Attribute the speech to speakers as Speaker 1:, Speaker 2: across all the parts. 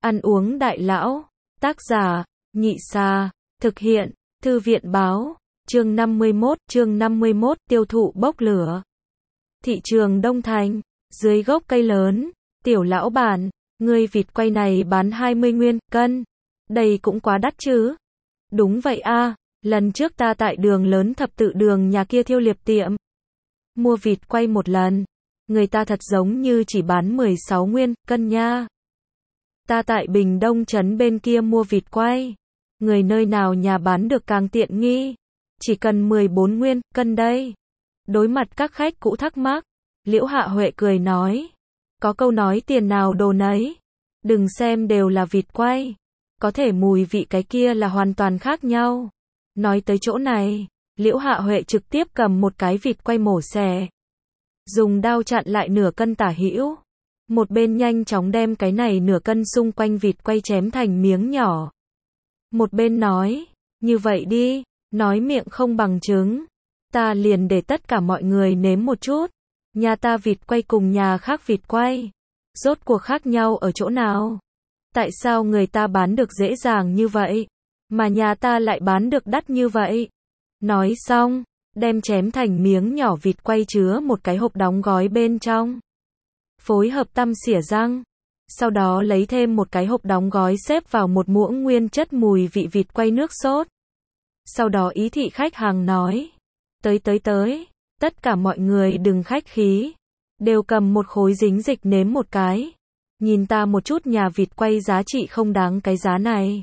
Speaker 1: Ăn uống đại lão. Tác giả, Nhị Xa. Thực hiện, Thư viện báo. Chương 51, tiêu thụ bốc lửa. Thị trường Đông Thành, dưới gốc cây lớn, Tiểu lão bản, ngươi vịt quay này bán 20 nguyên cân. Đây cũng quá đắt chứ. Đúng vậy a, lần trước ta tại đường lớn thập tự đường nhà kia Thiêu Liệp tiệm mua vịt quay một lần, người ta thật giống như chỉ bán 16 nguyên cân nha. Ta tại Bình Đông trấn bên kia mua vịt quay, người nơi nào nhà bán được càng tiện nghi, chỉ cần 14 nguyên cân đây. Đối mặt các khách cũ thắc mắc, Liễu Hạ Huệ cười nói, có câu nói tiền nào đồ nấy, đừng xem đều là vịt quay, có thể mùi vị cái kia là hoàn toàn khác nhau. Nói tới chỗ này, Liễu Hạ Huệ trực tiếp cầm một cái vịt quay mổ xẻ, dùng dao chặn lại nửa cân tả hữu, một bên nhanh chóng đem cái này nửa cân xung quanh vịt quay chém thành miếng nhỏ. Một bên nói, như vậy đi, nói miệng không bằng chứng, ta liền để tất cả mọi người nếm một chút, nhà ta vịt quay cùng nhà khác vịt quay, rốt cuộc khác nhau ở chỗ nào? Tại sao người ta bán được dễ dàng như vậy, mà nhà ta lại bán được đắt như vậy? Nói xong, đem chém thành miếng nhỏ vịt quay chứa một cái hộp đóng gói bên trong, phối hợp tăm xỉa răng, sau đó lấy thêm một cái hộp đóng gói xếp vào một muỗng nguyên chất mùi vị vịt quay nước sốt. Sau đó ý thị khách hàng nói, tới, tất cả mọi người đừng khách khí, đều cầm một khối dính dịch nếm một cái, nhìn ta một chút nhà vịt quay giá trị không đáng cái giá này.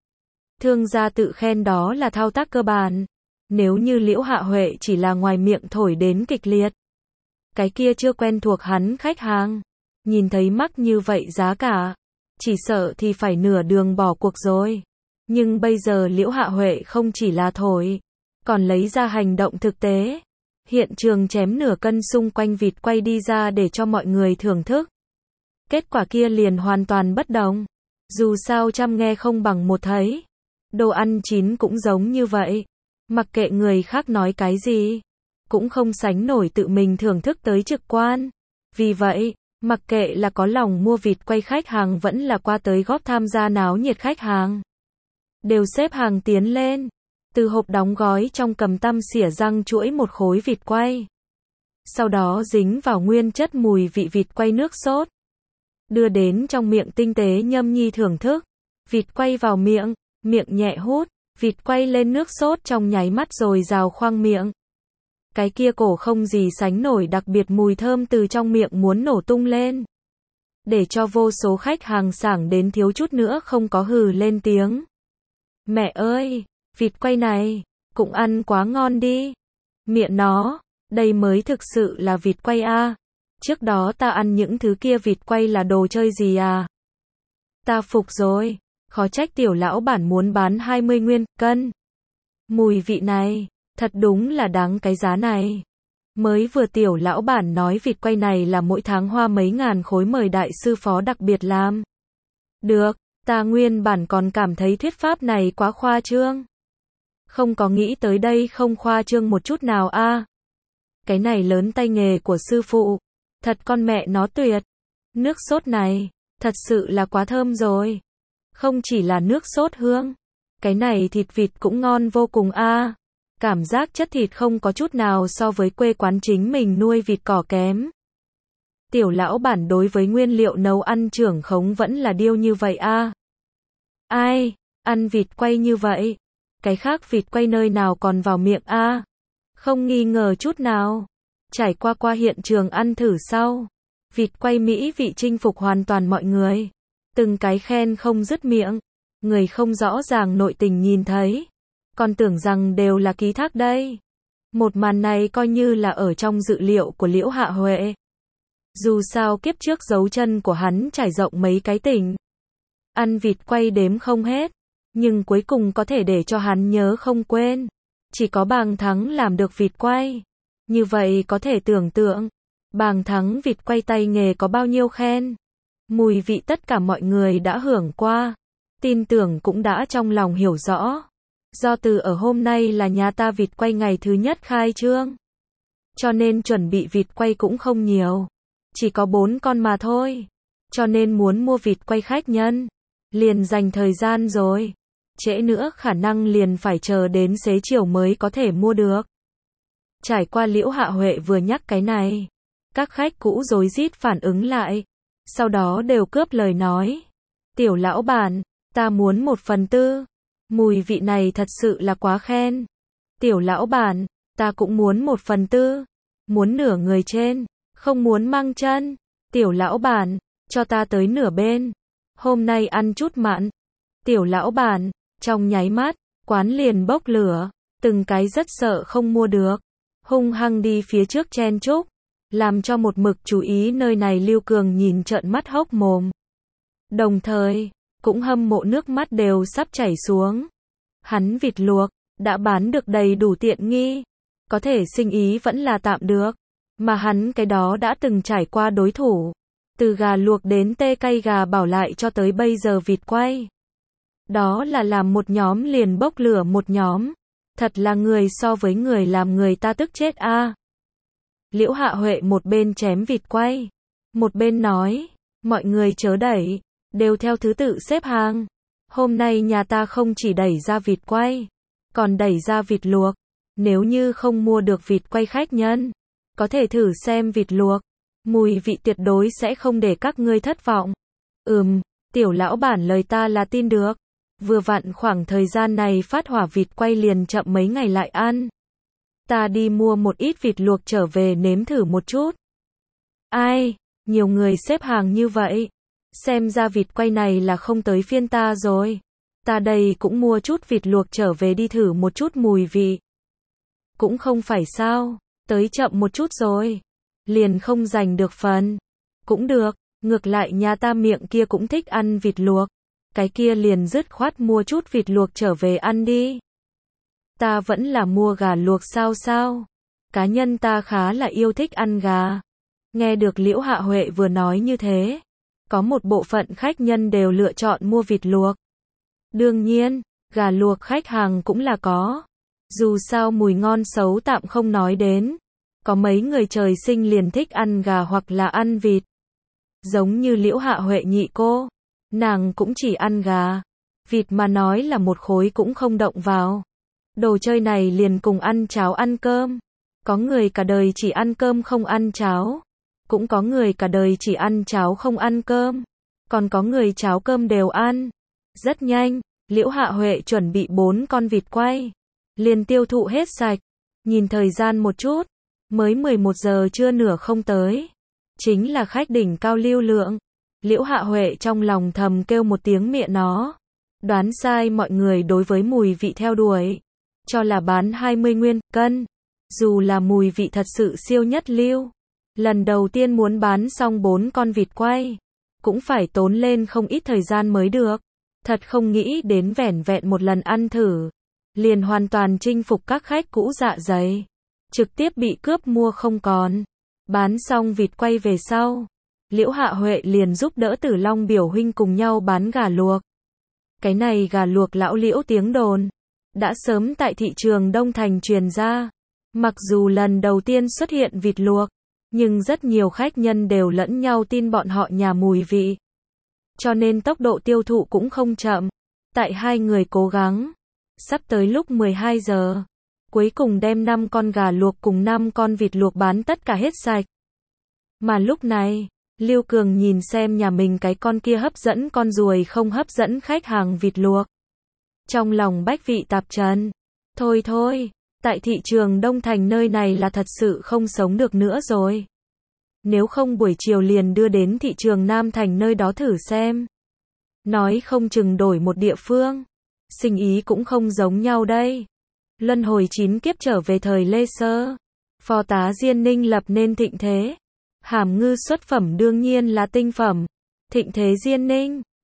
Speaker 1: Thương gia tự khen đó là thao tác cơ bản, nếu như Liễu Hạ Huệ chỉ là ngoài miệng thổi đến kịch liệt, cái kia chưa quen thuộc hắn khách hàng, nhìn thấy mắc như vậy giá cả, chỉ sợ thì phải nửa đường bỏ cuộc rồi. Nhưng bây giờ Liễu Hạ Huệ không chỉ là thổi, còn lấy ra hành động thực tế. Hiện trường chém nửa cân xung quanh vịt quay đi ra để cho mọi người thưởng thức. Kết quả kia liền hoàn toàn bất đồng. Dù sao trăm nghe không bằng một thấy. Đồ ăn chín cũng giống như vậy. Mặc kệ người khác nói cái gì, cũng không sánh nổi tự mình thưởng thức tới trực quan. Vì vậy, mặc kệ là có lòng mua vịt quay khách hàng vẫn là qua tới góp tham gia náo nhiệt khách hàng, đều xếp hàng tiến lên, từ hộp đóng gói trong cầm tăm xỉa răng chuỗi một khối vịt quay. Sau đó dính vào nguyên chất mùi vị vịt quay nước sốt, đưa đến trong miệng tinh tế nhâm nhi thưởng thức. Vịt quay vào miệng, miệng nhẹ hút, vịt quay lên nước sốt trong nháy mắt rồi rào khoang miệng. Cái kia cổ không gì sánh nổi đặc biệt mùi thơm từ trong miệng muốn nổ tung lên, để cho vô số khách hàng sảng đến thiếu chút nữa không có hừ lên tiếng. Mẹ ơi, vịt quay này, cũng ăn quá ngon đi. Miệng nó, đây mới thực sự là vịt quay a. Trước đó ta ăn những thứ kia vịt quay là đồ chơi gì à? Ta phục rồi, khó trách tiểu lão bản muốn bán 20 nguyên cân. Mùi vị này, thật đúng là đáng cái giá này. Mới vừa tiểu lão bản nói vịt quay này là mỗi tháng hoa mấy ngàn khối mời đại sư phó đặc biệt làm. Được, ta nguyên bản còn cảm thấy thuyết pháp này quá khoa trương. Không có nghĩ tới đây không khoa trương một chút nào a. Cái này lớn tay nghề của sư phụ, thật con mẹ nó tuyệt. Nước sốt này, thật sự là quá thơm rồi. Không chỉ là nước sốt hương, cái này thịt vịt cũng ngon vô cùng a. Cảm giác chất thịt không có chút nào so với quê quán chính mình nuôi vịt cỏ kém. Tiểu lão bản đối với nguyên liệu nấu ăn trưởng khống vẫn là điêu như vậy a. Ai, ăn vịt quay như vậy, cái khác vịt quay nơi nào còn vào miệng a. Không nghi ngờ chút nào. Trải qua hiện trường ăn thử sau, vịt quay mỹ vị chinh phục hoàn toàn mọi người. Từng cái khen không dứt miệng, người không rõ ràng nội tình nhìn thấy, còn tưởng rằng đều là ký thác đây. Một màn này coi như là ở trong dự liệu của Liễu Hạ Huệ. Dù sao kiếp trước dấu chân của hắn trải rộng mấy cái tỉnh, ăn vịt quay đếm không hết, nhưng cuối cùng có thể để cho hắn nhớ không quên, chỉ có Bàng Thắng làm được vịt quay. Như vậy có thể tưởng tượng, Bàng Thắng vịt quay tay nghề có bao nhiêu khen. Mùi vị tất cả mọi người đã hưởng qua, tin tưởng cũng đã trong lòng hiểu rõ. Do từ ở hôm nay là nhà ta vịt quay ngày thứ nhất khai trương, cho nên chuẩn bị vịt quay cũng không nhiều, chỉ có 4 con mà thôi. Cho nên muốn mua vịt quay khách nhân, liền dành thời gian rồi. Trễ nữa khả năng liền phải chờ đến xế chiều mới có thể mua được. Trải qua Liễu Hạ Huệ vừa nhắc cái này, các khách cũ rối rít phản ứng lại, sau đó đều cướp lời nói. Tiểu lão bản, ta muốn 1/4, mùi vị này thật sự là quá khen. Tiểu lão bản, ta cũng muốn 1/4, muốn nửa người trên, không muốn mang chân. Tiểu lão bản, cho ta tới nửa bên, hôm nay ăn chút mặn. Tiểu lão bản, trong nháy mắt, quán liền bốc lửa, từng cái rất sợ không mua được, hung hăng đi phía trước chen chúc, làm cho một mực chú ý nơi này Lưu Cường nhìn trợn mắt hốc mồm. Đồng thời, cũng hâm mộ nước mắt đều sắp chảy xuống. Hắn vịt luộc, đã bán được đầy đủ tiện nghi, có thể sinh ý vẫn là tạm được, mà hắn cái đó đã từng trải qua đối thủ. Từ gà luộc đến tê cay gà bảo lại cho tới bây giờ vịt quay. Đó là làm một nhóm liền bốc lửa một nhóm. Thật là người so với người làm người ta tức chết a. Liễu Hạ Huệ một bên chém vịt quay, một bên nói, mọi người chớ đẩy, đều theo thứ tự xếp hàng. Hôm nay nhà ta không chỉ đẩy ra vịt quay, còn đẩy ra vịt luộc. Nếu như không mua được vịt quay khách nhân, có thể thử xem vịt luộc. Mùi vị tuyệt đối sẽ không để các ngươi thất vọng. Tiểu lão bản lời ta là tin được. Vừa vặn khoảng thời gian này phát hỏa vịt quay liền chậm mấy ngày lại ăn. Ta đi mua một ít vịt luộc trở về nếm thử một chút. Ai, nhiều người xếp hàng như vậy. Xem ra vịt quay này là không tới phiên ta rồi. Ta đây cũng mua chút vịt luộc trở về đi thử một chút mùi vị. Cũng không phải sao, tới chậm một chút rồi. Liền không giành được phần. Cũng được, ngược lại nhà ta miệng kia cũng thích ăn vịt luộc. Cái kia liền dứt khoát mua chút vịt luộc trở về ăn đi. Ta vẫn là mua gà luộc sao. Cá nhân ta khá là yêu thích ăn gà. Nghe được Liễu Hạ Huệ vừa nói như thế, có một bộ phận khách nhân đều lựa chọn mua vịt luộc. Đương nhiên, gà luộc khách hàng cũng là có. Dù sao mùi ngon xấu tạm không nói đến. Có mấy người trời sinh liền thích ăn gà hoặc là ăn vịt. Giống như Liễu Hạ Huệ nhị cô, nàng cũng chỉ ăn gà. Vịt mà nói là một khối cũng không động vào. Đồ chơi này liền cùng ăn cháo ăn cơm. Có người cả đời chỉ ăn cơm không ăn cháo. Cũng có người cả đời chỉ ăn cháo không ăn cơm. Còn có người cháo cơm đều ăn. Rất nhanh, Liễu Hạ Huệ chuẩn bị 4 con vịt quay. Liền tiêu thụ hết sạch. Nhìn thời gian một chút, mới 11 giờ trưa nửa không tới. Chính là khách đỉnh cao lưu lượng. Liễu Hạ Huệ trong lòng thầm kêu một tiếng mẹ nó. Đoán sai mọi người đối với mùi vị theo đuổi. Cho là bán 20 nguyên cân. Dù là mùi vị thật sự siêu nhất lưu. Lần đầu tiên muốn bán xong 4 con vịt quay. Cũng phải tốn lên không ít thời gian mới được. Thật không nghĩ đến vẻn vẹn một lần ăn thử. Liền hoàn toàn chinh phục các khách cũ dạ dày. Trực tiếp bị cướp mua không còn. Bán xong vịt quay về sau. Liễu Hạ Huệ liền giúp đỡ Tử Long biểu huynh cùng nhau bán gà luộc. Cái này gà luộc lão Liễu tiếng đồn. Đã sớm tại thị trường Đông Thành truyền ra. Mặc dù lần đầu tiên xuất hiện vịt luộc. Nhưng rất nhiều khách nhân đều lẫn nhau tin bọn họ nhà mùi vị. Cho nên tốc độ tiêu thụ cũng không chậm. Tại hai người cố gắng. Sắp tới lúc 12 giờ. Cuối cùng đem 5 con gà luộc cùng 5 con vịt luộc bán tất cả hết sạch. Mà lúc này, Lưu Cường nhìn xem nhà mình cái con kia hấp dẫn con ruồi không hấp dẫn khách hàng vịt luộc. Trong lòng bách vị tạp trần. Thôi, tại thị trường Đông Thành nơi này là thật sự không sống được nữa rồi. Nếu không buổi chiều liền đưa đến thị trường Nam Thành nơi đó thử xem. Nói không chừng đổi một địa phương. Sinh ý cũng không giống nhau đây. Luân hồi 9 kiếp trở về thời Lê Sơ. Phò tá Diên Ninh lập nên thịnh thế. Hàm ngư xuất phẩm đương nhiên là tinh phẩm. Thịnh thế Diên Ninh.